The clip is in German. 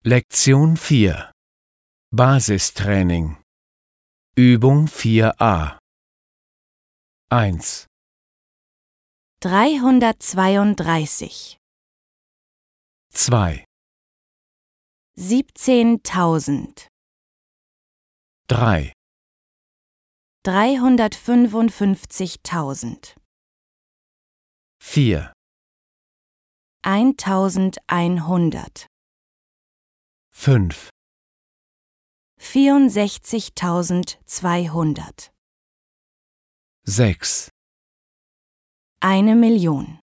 Lektion 4 Basistraining Übung 4a 1, 332, 2, 17.000, 3, 355.000, 4, 1.100, 5, 64.200, 6, 1.000.000.